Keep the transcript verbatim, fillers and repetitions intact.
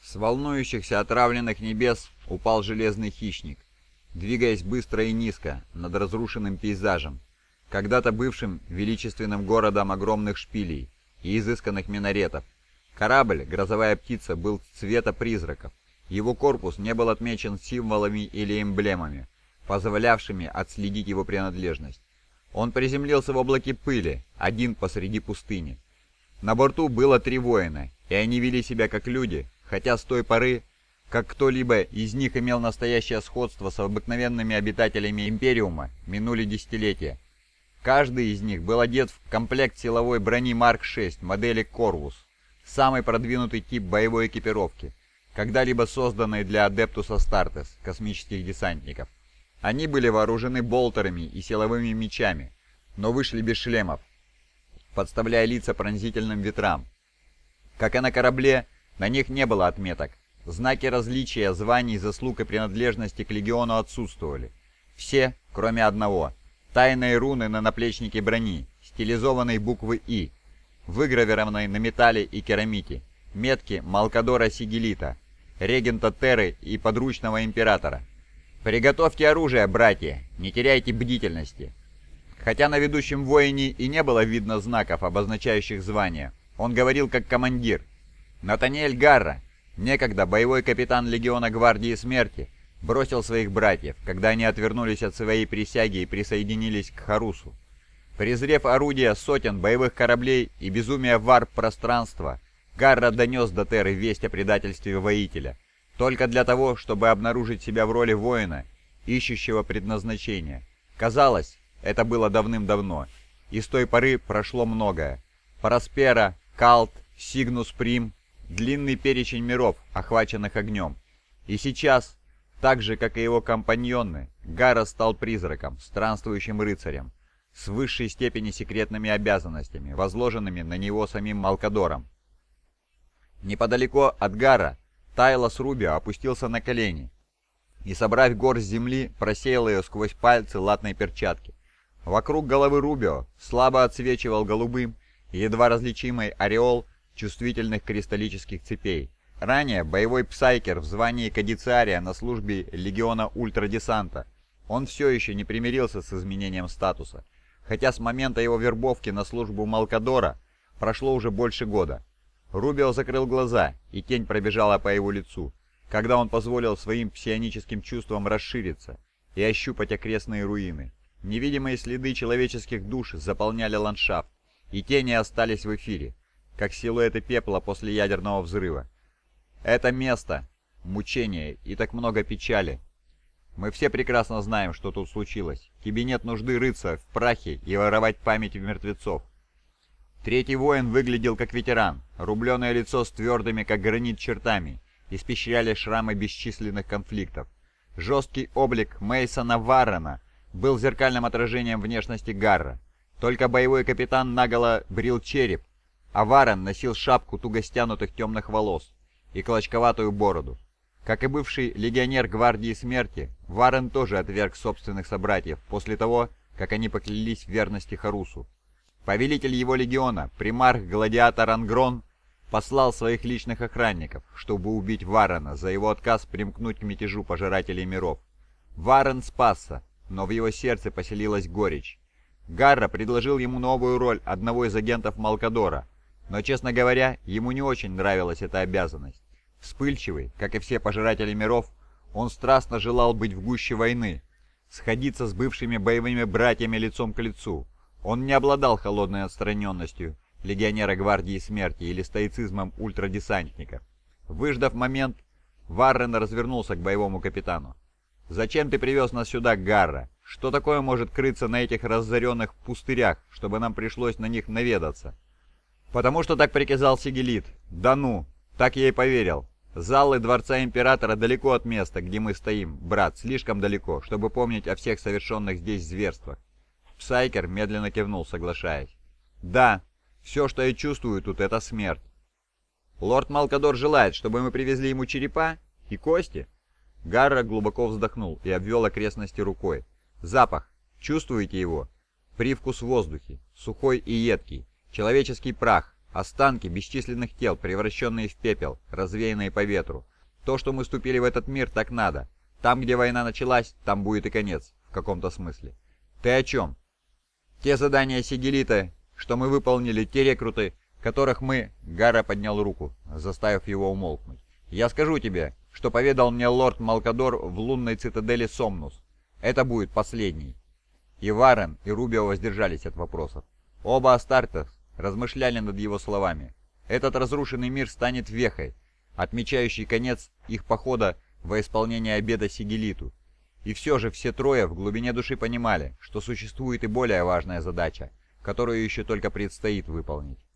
С волнующихся отравленных небес упал железный хищник, двигаясь быстро и низко над разрушенным пейзажем, когда-то бывшим величественным городом огромных шпилей и изысканных минаретов. Корабль «Грозовая птица» был цвета призраков. Его корпус не был отмечен символами или эмблемами, позволявшими отследить его принадлежность. Он приземлился в облаке пыли, один посреди пустыни. На борту было три воина, и они вели себя как люди, хотя с той поры, как кто-либо из них имел настоящее сходство с обыкновенными обитателями Империума, минули десятилетия. Каждый из них был одет в комплект силовой брони Марк шесть модели «Корвус», самый продвинутый тип боевой экипировки, когда-либо созданной для Адептус Астартес, космических десантников. Они были вооружены болтерами и силовыми мечами, но вышли без шлемов, подставляя лица пронзительным ветрам. Как и на корабле, на них не было отметок. Знаки различия, званий, заслуг и принадлежности к легиону отсутствовали. Все, кроме одного. Тайные руны на наплечнике брони, стилизованной буквы «И», выгравированной на металле и керамите, метки Малкадора Сигилита, регента Терры и подручного императора. «Приготовьте оружие, братья, не теряйте бдительности». Хотя на ведущем воине и не было видно знаков, обозначающих звание, он говорил как командир. Натаниэль Гарра, некогда боевой капитан легиона Гвардии Смерти, бросил своих братьев, когда они отвернулись от своей присяги и присоединились к Харусу. Презрев орудия сотен боевых кораблей и безумие варп-пространства, Гарра донес до Терры весть о предательстве воителя, только для того, чтобы обнаружить себя в роли воина, ищущего предназначения. Казалось, это было давным-давно, и с той поры прошло многое. Проспера, Калт, Сигнус Прим, длинный перечень миров, охваченных огнем. И сейчас, так же, как и его компаньоны, Гарра стал призраком, странствующим рыцарем, с высшей степени секретными обязанностями, возложенными на него самим Малкадором. Неподалеку от Гарра Тайлос Рубио опустился на колени и, собрав горсть земли, просеял ее сквозь пальцы латной перчатки. Вокруг головы Рубио слабо отсвечивал голубым и едва различимый ореол чувствительных кристаллических цепей. Ранее боевой псайкер в звании кадициария на службе легиона ультрадесанта, он все еще не примирился с изменением статуса, хотя с момента его вербовки на службу Малкадора прошло уже больше года. Рубио закрыл глаза, и тень пробежала по его лицу, когда он позволил своим псионическим чувствам расшириться и ощупать окрестные руины. Невидимые следы человеческих душ заполняли ландшафт, и тени остались в эфире, как силуэты пепла после ядерного взрыва. Это место, мучение и так много печали. Мы все прекрасно знаем, что тут случилось. Тебе нет нужды рыться в прахе и воровать память в мертвецов. Третий воин выглядел как ветеран. Рубленое лицо с твердыми, как гранит, чертами испещряли шрамы бесчисленных конфликтов. Жесткий облик Мейсона Варрена был зеркальным отражением внешности Гарра. Только боевой капитан наголо брил череп, а Варрен носил шапку туго стянутых темных волос и клочковатую бороду. Как и бывший легионер Гвардии Смерти, Варрен тоже отверг собственных собратьев после того, как они поклялись в верности Харусу. Повелитель его легиона, примарх Гладиатор Ангрон, послал своих личных охранников, чтобы убить Варрена за его отказ примкнуть к мятежу пожирателей миров. Варрен спасся, но в его сердце поселилась горечь. Гарра предложил ему новую роль одного из агентов Малкадора, но, честно говоря, ему не очень нравилась эта обязанность. Вспыльчивый, как и все пожиратели миров, он страстно желал быть в гуще войны, сходиться с бывшими боевыми братьями лицом к лицу. Он не обладал холодной отстраненностью легионера Гвардии Смерти или стоицизмом ультрадесантника. Выждав момент, Варрен развернулся к боевому капитану. «Зачем ты привез нас сюда, Гарра? Что такое может крыться на этих разоренных пустырях, чтобы нам пришлось на них наведаться?» «Потому что так приказал Сигилит. Да ну, так я и поверил. Залы Дворца Императора далеко от места, где мы стоим, брат, слишком далеко, чтобы помнить о всех совершенных здесь зверствах». Псайкер медленно кивнул, соглашаясь. «Да, все, что я чувствую тут, это смерть». «Лорд Малкадор желает, чтобы мы привезли ему черепа и кости?» Гарра глубоко вздохнул и обвел окрестности рукой. «Запах. Чувствуете его? Привкус в воздухе. Сухой и едкий. Человеческий прах, Останки бесчисленных тел, превращенные в пепел, развеянные по ветру. То, что мы ступили в этот мир, так надо. Там, где война началась, там будет и конец, в каком-то смысле. Ты о чем? Те задания Сигелита, что мы выполнили, те рекруты, которых мы...» Гара поднял руку, заставив его умолкнуть. «Я скажу тебе, что поведал мне лорд Малкадор в лунной цитадели Сомнус. Это будет последний». И Варен, и Рубио воздержались от вопросов. Оба Астартес размышляли над его словами. Этот разрушенный мир станет вехой, отмечающей конец их похода во исполнение обета Сигелиту. И все же все трое в глубине души понимали, что существует и более важная задача, которую еще только предстоит выполнить.